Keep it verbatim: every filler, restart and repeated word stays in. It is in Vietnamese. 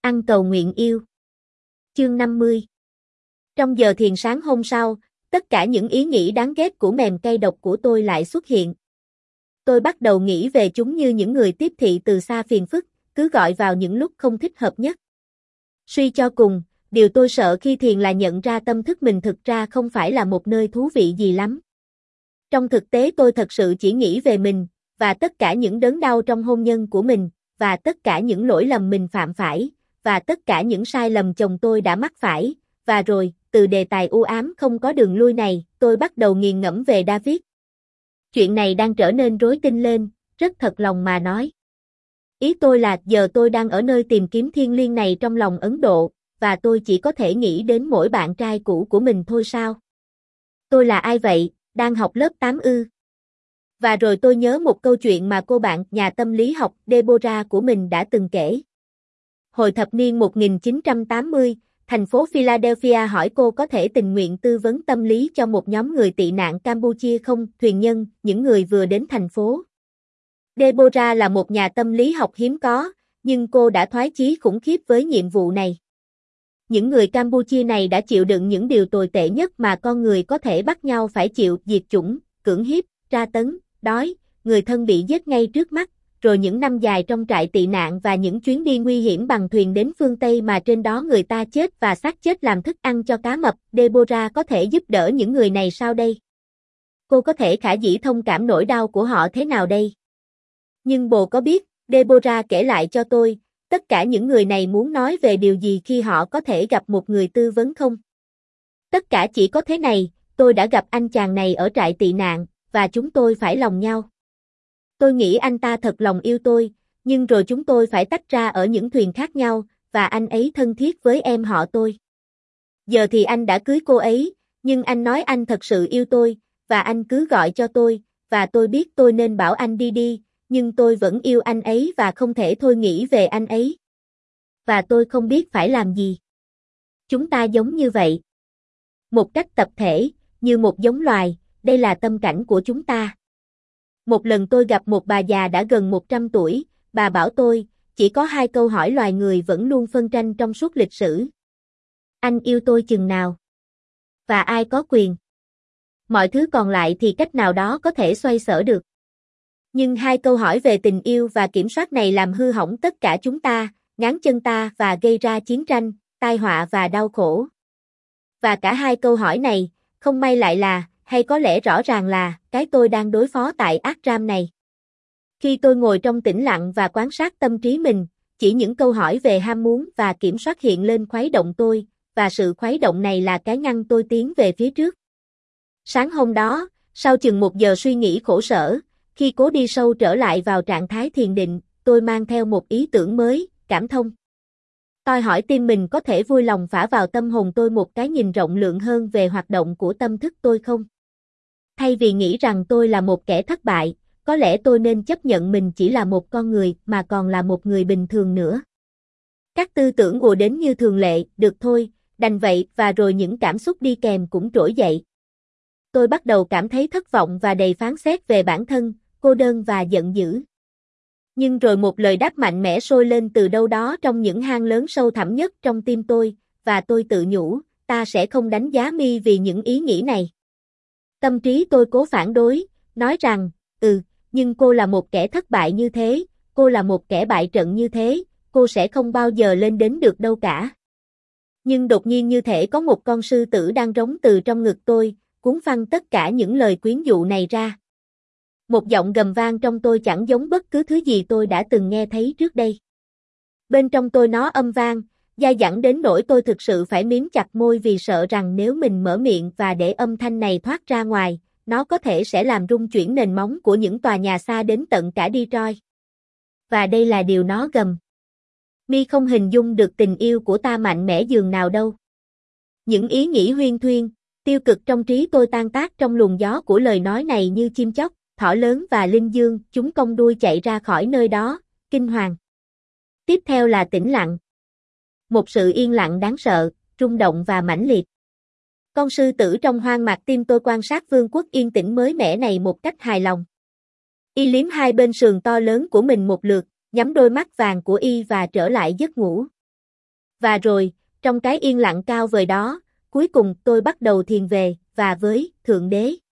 Ăn cầu nguyện yêu. Chương năm mươi. Trong giờ thiền sáng hôm sau, tất cả những ý nghĩ đáng ghét của mèm cây độc của tôi lại xuất hiện. Tôi bắt đầu nghĩ về chúng như những người tiếp thị từ xa phiền phức, cứ gọi vào những lúc không thích hợp nhất. Suy cho cùng, điều tôi sợ khi thiền là nhận ra tâm thức mình thực ra không phải là một nơi thú vị gì lắm. Trong thực tế tôi thật sự chỉ nghĩ về mình, và tất cả những đớn đau trong hôn nhân của mình, và tất cả những lỗi lầm mình phạm phải, và tất cả những sai lầm chồng tôi đã mắc phải, và rồi, từ đề tài u ám không có đường lui này, tôi bắt đầu nghiền ngẫm về David. Chuyện này đang trở nên rối tinh lên, rất thật lòng mà nói. Ý tôi là giờ tôi đang ở nơi tìm kiếm thiêng liêng này trong lòng Ấn Độ, và tôi chỉ có thể nghĩ đến mỗi bạn trai cũ của mình thôi sao? Tôi là ai vậy, đang học lớp tám ư? Và rồi tôi nhớ một câu chuyện mà cô bạn nhà tâm lý học Deborah của mình đã từng kể. Hồi thập niên một nghìn chín trăm tám mươi, thành phố Philadelphia hỏi cô có thể tình nguyện tư vấn tâm lý cho một nhóm người tị nạn Campuchia không, thuyền nhân, những người vừa đến thành phố. Deborah là một nhà tâm lý học hiếm có, nhưng cô đã thoái chí khủng khiếp với nhiệm vụ này. Những người Campuchia này đã chịu đựng những điều tồi tệ nhất mà con người có thể bắt nhau phải chịu: diệt chủng, cưỡng hiếp, tra tấn, đói, người thân bị giết ngay trước mắt, rồi những năm dài trong trại tị nạn và những chuyến đi nguy hiểm bằng thuyền đến phương Tây mà trên đó người ta chết và xác chết làm thức ăn cho cá mập. Deborah có thể giúp đỡ những người này sao đây? Cô có thể khả dĩ thông cảm nỗi đau của họ thế nào đây? Nhưng bồ có biết, Deborah kể lại cho tôi, tất cả những người này muốn nói về điều gì khi họ có thể gặp một người tư vấn không? Tất cả chỉ có thế này: tôi đã gặp anh chàng này ở trại tị nạn, và chúng tôi phải lòng nhau. Tôi nghĩ anh ta thật lòng yêu tôi, nhưng rồi chúng tôi phải tách ra ở những thuyền khác nhau, và anh ấy thân thiết với em họ tôi. Giờ thì anh đã cưới cô ấy, nhưng anh nói anh thật sự yêu tôi, và anh cứ gọi cho tôi, và tôi biết tôi nên bảo anh đi đi, nhưng tôi vẫn yêu anh ấy và không thể thôi nghĩ về anh ấy. Và tôi không biết phải làm gì. Chúng ta giống như vậy. Một cách tập thể, như một giống loài, đây là tâm cảnh của chúng ta. Một lần tôi gặp một bà già đã gần một trăm tuổi, bà bảo tôi, chỉ có hai câu hỏi loài người vẫn luôn phân tranh trong suốt lịch sử. Anh yêu tôi chừng nào? Và ai có quyền? Mọi thứ còn lại thì cách nào đó có thể xoay sở được. Nhưng hai câu hỏi về tình yêu và kiểm soát này làm hư hỏng tất cả chúng ta, ngáng chân ta và gây ra chiến tranh, tai họa và đau khổ. Và cả hai câu hỏi này, không may lại là, hay có lẽ rõ ràng là, cái tôi đang đối phó tại ashram này. Khi tôi ngồi trong tĩnh lặng và quan sát tâm trí mình, chỉ những câu hỏi về ham muốn và kiểm soát hiện lên khuấy động tôi, và sự khuấy động này là cái ngăn tôi tiến về phía trước. Sáng hôm đó, sau chừng một giờ suy nghĩ khổ sở, khi cố đi sâu trở lại vào trạng thái thiền định, tôi mang theo một ý tưởng mới: cảm thông. Tôi hỏi tim mình có thể vui lòng phả vào tâm hồn tôi một cái nhìn rộng lượng hơn về hoạt động của tâm thức tôi không? Thay vì nghĩ rằng tôi là một kẻ thất bại, có lẽ tôi nên chấp nhận mình chỉ là một con người mà còn là một người bình thường nữa. Các tư tưởng ùa đến như thường lệ: được thôi, đành vậy, và rồi những cảm xúc đi kèm cũng trỗi dậy. Tôi bắt đầu cảm thấy thất vọng và đầy phán xét về bản thân, cô đơn và giận dữ. Nhưng rồi một lời đáp mạnh mẽ sôi lên từ đâu đó trong những hang lớn sâu thẳm nhất trong tim tôi, và tôi tự nhủ, ta sẽ không đánh giá mi vì những ý nghĩ này. Tâm trí tôi cố phản đối, nói rằng, ừ, nhưng cô là một kẻ thất bại như thế, cô là một kẻ bại trận như thế, cô sẽ không bao giờ lên đến được đâu cả. Nhưng đột nhiên như thể có một con sư tử đang rống từ trong ngực tôi, cuốn phăng tất cả những lời quyến dụ này ra. Một giọng gầm vang trong tôi chẳng giống bất cứ thứ gì tôi đã từng nghe thấy trước đây. Bên trong tôi nó âm vang, dai dẳng đến nỗi tôi thực sự phải miếm chặt môi vì sợ rằng nếu mình mở miệng và để âm thanh này thoát ra ngoài, nó có thể sẽ làm rung chuyển nền móng của những tòa nhà xa đến tận cả Detroit. Và đây là điều nó gầm. Mi không hình dung được tình yêu của ta mạnh mẽ dường nào đâu. Những ý nghĩ huyên thuyên, tiêu cực trong trí tôi tan tác trong luồng gió của lời nói này như chim chóc, thỏ lớn và linh dương, chúng cong đuôi chạy ra khỏi nơi đó, kinh hoàng. Tiếp theo là tĩnh lặng. Một sự yên lặng đáng sợ, rung động và mãnh liệt. Con sư tử trong hoang mạc tim tôi quan sát vương quốc yên tĩnh mới mẻ này một cách hài lòng. Y liếm hai bên sườn to lớn của mình một lượt, nhắm đôi mắt vàng của y và trở lại giấc ngủ. Và rồi, trong cái yên lặng cao vời đó, cuối cùng tôi bắt đầu thiền về, và với Thượng Đế.